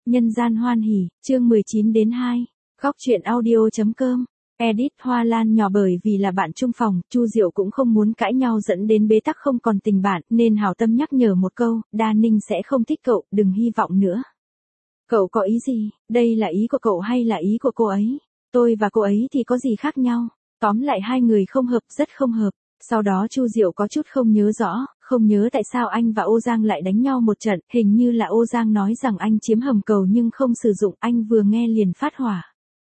Nhân gian hoan hỉ, chương 19 đến 2. Góc truyện audio.com. Edit Hoa Lan nhỏ bởi vì là bạn chung phòng, Chu Diệu cũng không muốn cãi nhau dẫn đến bế tắc không còn tình bạn, nên hảo tâm nhắc nhở một câu, Đa Ninh sẽ không thích cậu, đừng hy vọng nữa. Cậu có ý gì, đây là ý của cậu hay là ý của cô ấy? Tôi và cô ấy thì có gì khác nhau? Tóm lại hai người không hợp, rất không hợp. Sau đó Chu Diệu có chút không nhớ rõ, không nhớ tại sao anh và Ô Giang lại đánh nhau một trận, hình như là Ô Giang nói rằng anh chiếm hầm cầu nhưng không sử dụng, anh vừa nghe liền phát hỏa.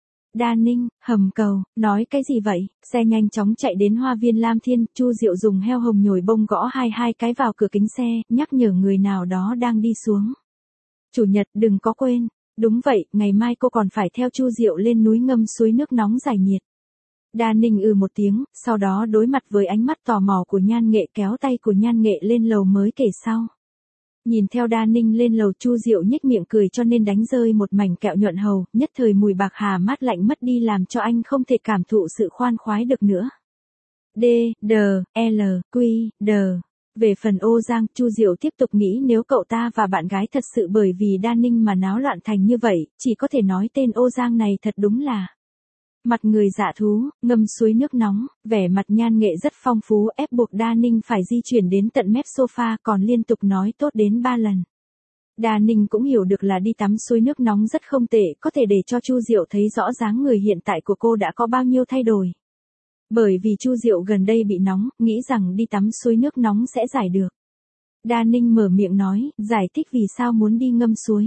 Đa Ninh, hầm cầu, nói cái gì vậy? Xe nhanh chóng chạy đến Hoa viên Lam Thiên, Chu Diệu dùng heo hồng nhồi bông gõ hai cái vào cửa kính xe, nhắc nhở người nào đó đang đi xuống. Chủ nhật đừng có quên. Đúng vậy, ngày mai cô còn phải theo Chu Diệu lên núi ngâm suối nước nóng giải nhiệt. Đa Ninh một tiếng, sau đó đối mặt với ánh mắt tò mò của Nhan Nghệ kéo tay của Nhan Nghệ lên lầu mới kể sau. Nhìn theo Đa Ninh lên lầu, Chu Diệu nhếch miệng cười cho nên đánh rơi một mảnh kẹo nhuận hầu, nhất thời mùi bạc hà mát lạnh mất đi làm cho anh không thể cảm thụ sự khoan khoái được nữa. D, D, L, Q, D. Về phần Ô Giang, Chu Diệu tiếp tục nghĩ nếu cậu ta và bạn gái thật sự bởi vì Đa Ninh mà náo loạn thành như vậy, chỉ có thể nói tên Ô Giang này thật đúng là mặt người dạ thú, ngâm suối nước nóng, vẻ mặt Nhan Nghệ rất phong phú ép buộc Đa Ninh phải di chuyển đến tận mép sofa còn liên tục nói tốt đến 3 lần. Đa Ninh cũng hiểu được là đi tắm suối nước nóng rất không tệ, có thể để cho Chu Diệu thấy rõ dáng người hiện tại của cô đã có bao nhiêu thay đổi. Bởi vì Chu Diệu gần đây bị nóng, nghĩ rằng đi tắm suối nước nóng sẽ giải được. Đa Ninh mở miệng nói, giải thích vì sao muốn đi ngâm suối.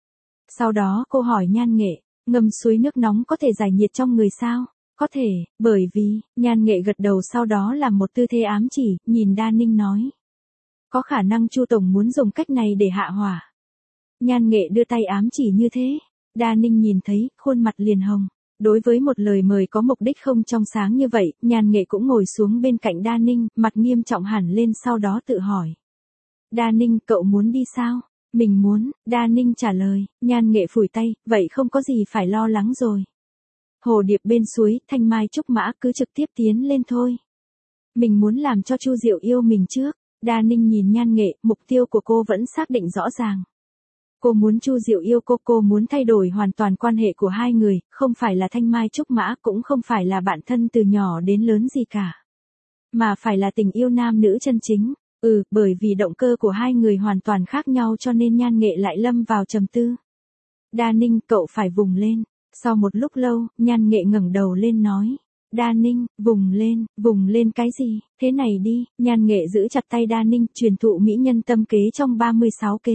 Sau đó cô hỏi Nhan Nghệ, ngâm suối nước nóng có thể giải nhiệt trong người sao? Có thể, bởi vì, Nhan Nghệ gật đầu sau đó làm một tư thế ám chỉ, nhìn Đa Ninh nói. Có khả năng Chu Tổng muốn dùng cách này để hạ hỏa. Nhan Nghệ đưa tay ám chỉ như thế. Đa Ninh nhìn thấy, khuôn mặt liền hồng. Đối với một lời mời có mục đích không trong sáng như vậy, Nhan Nghệ cũng ngồi xuống bên cạnh Đa Ninh, mặt nghiêm trọng hẳn lên sau đó tự hỏi. Đa Ninh, cậu muốn đi sao? Mình muốn, Đa Ninh trả lời, Nhan Nghệ phủi tay, vậy không có gì phải lo lắng rồi. Hồ điệp bên suối, thanh mai trúc mã cứ trực tiếp tiến lên thôi. Mình muốn làm cho Chu Diệu yêu mình trước. Đa Ninh nhìn Nhan Nghệ, mục tiêu của cô vẫn xác định rõ ràng. Cô muốn Chu Diệu yêu cô muốn thay đổi hoàn toàn quan hệ của hai người, không phải là thanh mai trúc mã cũng không phải là bạn thân từ nhỏ đến lớn gì cả. Mà phải là tình yêu nam nữ chân chính. Bởi vì động cơ của hai người hoàn toàn khác nhau cho nên Nhan Nghệ lại lâm vào trầm tư. Đa Ninh, cậu phải vùng lên. Sau một lúc lâu, Nhan Nghệ ngẩng đầu lên nói. Đa Ninh, vùng lên cái gì, thế này đi, Nhan Nghệ giữ chặt tay Đa Ninh, truyền thụ mỹ nhân tâm kế trong 36 kế.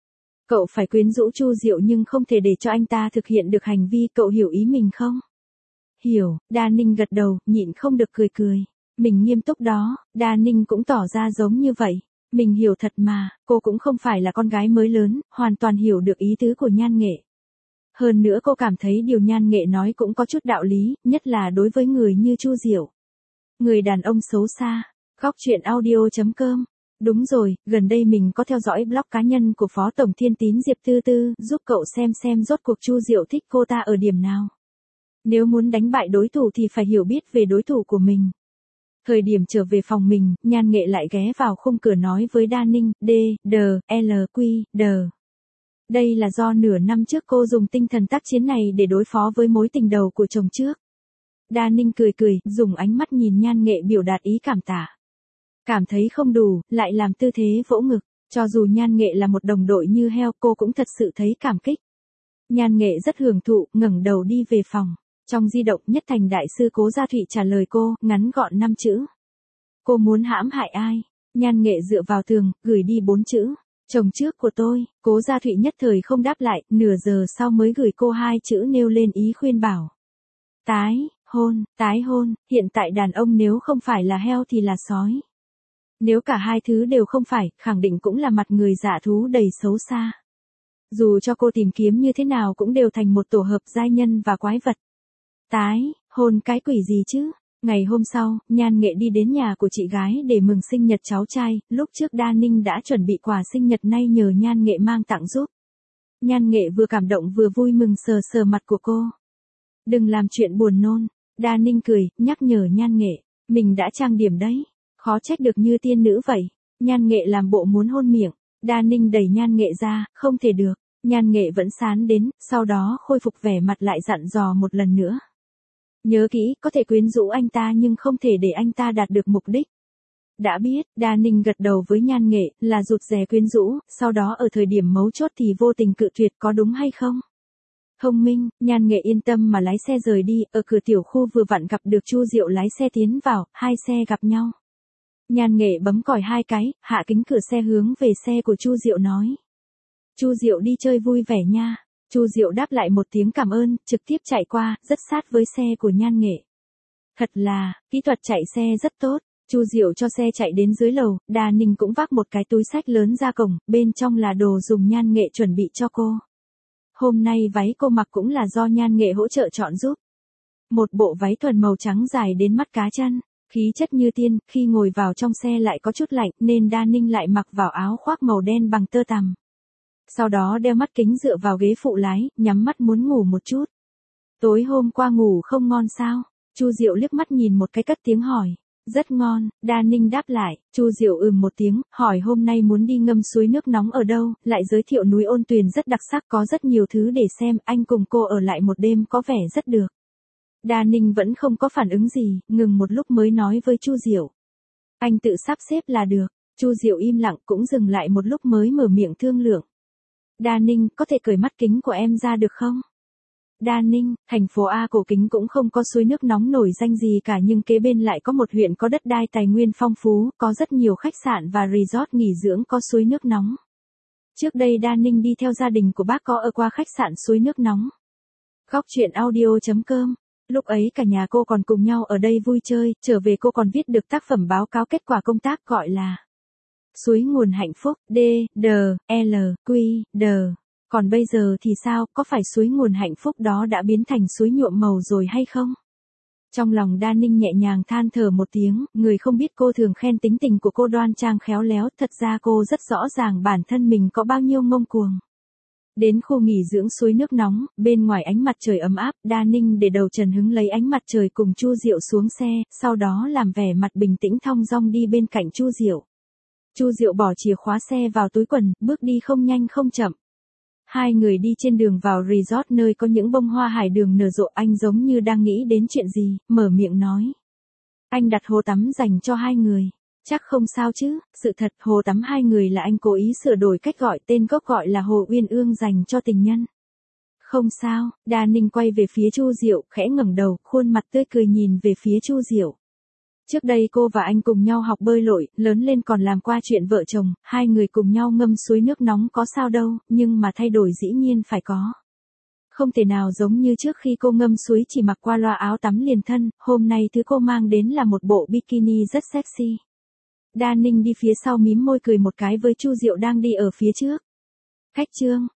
Cậu phải quyến rũ Chu Diệu nhưng không thể để cho anh ta thực hiện được hành vi, cậu hiểu ý mình không? Hiểu, Đa Ninh gật đầu, nhịn không được cười. Mình nghiêm túc đó, Đa Ninh cũng tỏ ra giống như vậy. Mình hiểu thật mà, cô cũng không phải là con gái mới lớn, hoàn toàn hiểu được ý tứ của Nhan Nghệ. Hơn nữa cô cảm thấy điều Nhan Nghệ nói cũng có chút đạo lý, nhất là đối với người như Chu Diệu. Người đàn ông xấu xa. Góc truyện audio.com. Đúng rồi, gần đây mình có theo dõi blog cá nhân của Phó Tổng Thiên Tín Diệp Tư Tư, giúp cậu xem rốt cuộc Chu Diệu thích cô ta ở điểm nào. Nếu muốn đánh bại đối thủ thì phải hiểu biết về đối thủ của mình. Thời điểm trở về phòng mình, Nhan Nghệ lại ghé vào khung cửa nói với Đa Ninh, D, D, L, Q, D. Đây là do nửa năm trước cô dùng tinh thần tác chiến này để đối phó với mối tình đầu của chồng trước. Đa Ninh cười, dùng ánh mắt nhìn Nhan Nghệ biểu đạt ý cảm tạ. Cảm thấy không đủ, lại làm tư thế vỗ ngực. Cho dù Nhan Nghệ là một đồng đội như heo, cô cũng thật sự thấy cảm kích. Nhan Nghệ rất hưởng thụ, ngẩng đầu đi về phòng. Trong di động, Nhất Thành đại sư Cố Gia Thụy trả lời cô, ngắn gọn 5 chữ. Cô muốn hãm hại ai? Nhan Nghệ dựa vào tường, gửi đi 4 chữ. Chồng trước của tôi. Cố Gia Thụy nhất thời không đáp lại, nửa giờ sau mới gửi cô 2 chữ nêu lên ý khuyên bảo. Tái hôn, hiện tại đàn ông nếu không phải là heo thì là sói. Nếu cả hai thứ đều không phải, khẳng định cũng là mặt người dạ thú đầy xấu xa. Dù cho cô tìm kiếm như thế nào cũng đều thành một tổ hợp giai nhân và quái vật. Tái hôn cái quỷ gì chứ? Ngày hôm sau, Nhan Nghệ đi đến nhà của chị gái để mừng sinh nhật cháu trai, lúc trước Đa Ninh đã chuẩn bị quà sinh nhật nay nhờ Nhan Nghệ mang tặng giúp. Nhan Nghệ vừa cảm động vừa vui mừng sờ mặt của cô. Đừng làm chuyện buồn nôn. Đa Ninh cười, nhắc nhở Nhan Nghệ, mình đã trang điểm đấy. Khó trách được như tiên nữ vậy. Nhan Nghệ làm bộ muốn hôn miệng. Đa Ninh đẩy Nhan Nghệ ra, không thể được. Nhan Nghệ vẫn sán đến, sau đó khôi phục vẻ mặt lại dặn dò một lần nữa. Nhớ kỹ, có thể quyến rũ anh ta nhưng không thể để anh ta đạt được mục đích. Đã biết, Đa Ninh gật đầu với Nhan Nghệ, là rụt rè quyến rũ, sau đó ở thời điểm mấu chốt thì vô tình cự tuyệt, có đúng hay không? Thông minh, Nhan Nghệ yên tâm mà lái xe rời đi, ở cửa tiểu khu vừa vặn gặp được Chu Diệu lái xe tiến vào, hai xe gặp nhau. Nhan Nghệ bấm còi hai cái, hạ kính cửa xe hướng về xe của Chu Diệu nói. Chu Diệu đi chơi vui vẻ nha. Chu Diệu đáp lại một tiếng cảm ơn, trực tiếp chạy qua, rất sát với xe của Nhan Nghệ. Thật là, kỹ thuật chạy xe rất tốt. Chu Diệu cho xe chạy đến dưới lầu, Đa Ninh cũng vác một cái túi xách lớn ra cổng, bên trong là đồ dùng Nhan Nghệ chuẩn bị cho cô. Hôm nay váy cô mặc cũng là do Nhan Nghệ hỗ trợ chọn giúp. Một bộ váy thuần màu trắng dài đến mắt cá chân, khí chất như tiên, khi ngồi vào trong xe lại có chút lạnh nên Đa Ninh lại mặc vào áo khoác màu đen bằng tơ tằm. Sau đó đeo mắt kính dựa vào ghế phụ lái, nhắm mắt muốn ngủ một chút. Tối hôm qua ngủ không ngon sao? Chu Diệu liếc mắt nhìn một cái cất tiếng hỏi. Rất ngon, Đa Ninh đáp lại. Chu Diệu một tiếng, hỏi hôm nay muốn đi ngâm suối nước nóng ở đâu, lại giới thiệu núi Ôn Tuyền rất đặc sắc, có rất nhiều thứ để xem, anh cùng cô ở lại một đêm có vẻ rất được. Đa Ninh vẫn không có phản ứng gì, ngừng một lúc mới nói với Chu Diệu. Anh tự sắp xếp là được. Chu Diệu im lặng cũng dừng lại một lúc mới mở miệng thương lượng. Đa Ninh, có thể cởi mắt kính của em ra được không? Đa Ninh, thành phố A Cổ Kính cũng không có suối nước nóng nổi danh gì cả nhưng kế bên lại có một huyện có đất đai tài nguyên phong phú, có rất nhiều khách sạn và resort nghỉ dưỡng có suối nước nóng. Trước đây Đa Ninh đi theo gia đình của bác có ở qua khách sạn suối nước nóng. Góc truyện audio.com. Lúc ấy cả nhà cô còn cùng nhau ở đây vui chơi, trở về cô còn viết được tác phẩm báo cáo kết quả công tác gọi là Suối nguồn hạnh phúc, D, D, L, Q, D. Còn bây giờ thì sao, có phải suối nguồn hạnh phúc đó đã biến thành suối nhuộm màu rồi hay không? Trong lòng Đa Ninh nhẹ nhàng than thở một tiếng, người không biết cô thường khen tính tình của cô đoan trang khéo léo, thật ra cô rất rõ ràng bản thân mình có bao nhiêu ngông cuồng. Đến khu nghỉ dưỡng suối nước nóng, bên ngoài ánh mặt trời ấm áp, Đa Ninh để đầu Trần Hứng lấy ánh mặt trời cùng Chu Diệu xuống xe, sau đó làm vẻ mặt bình tĩnh thong dong đi bên cạnh Chu Diệu. Chu Diệu bỏ chìa khóa xe vào túi quần, bước đi không nhanh không chậm. Hai người đi trên đường vào resort nơi có những bông hoa hải đường nở rộ, anh giống như đang nghĩ đến chuyện gì, mở miệng nói. Anh đặt hồ tắm dành cho hai người. Chắc không sao chứ, sự thật hồ tắm hai người là anh cố ý sửa đổi cách gọi, tên gốc gọi là Hồ Uyên Ương dành cho tình nhân. Không sao, Đa Ninh quay về phía Chu Diệu, khẽ ngẩng đầu, khuôn mặt tươi cười nhìn về phía Chu Diệu. Trước đây cô và anh cùng nhau học bơi lội, lớn lên còn làm qua chuyện vợ chồng, hai người cùng nhau ngâm suối nước nóng có sao đâu, nhưng mà thay đổi dĩ nhiên phải có. Không thể nào giống như trước khi cô ngâm suối chỉ mặc qua loa áo tắm liền thân, hôm nay thứ cô mang đến là một bộ bikini rất sexy. Đa Ninh đi phía sau mím môi cười một cái với Chu Diệu đang đi ở phía trước. Khách trương,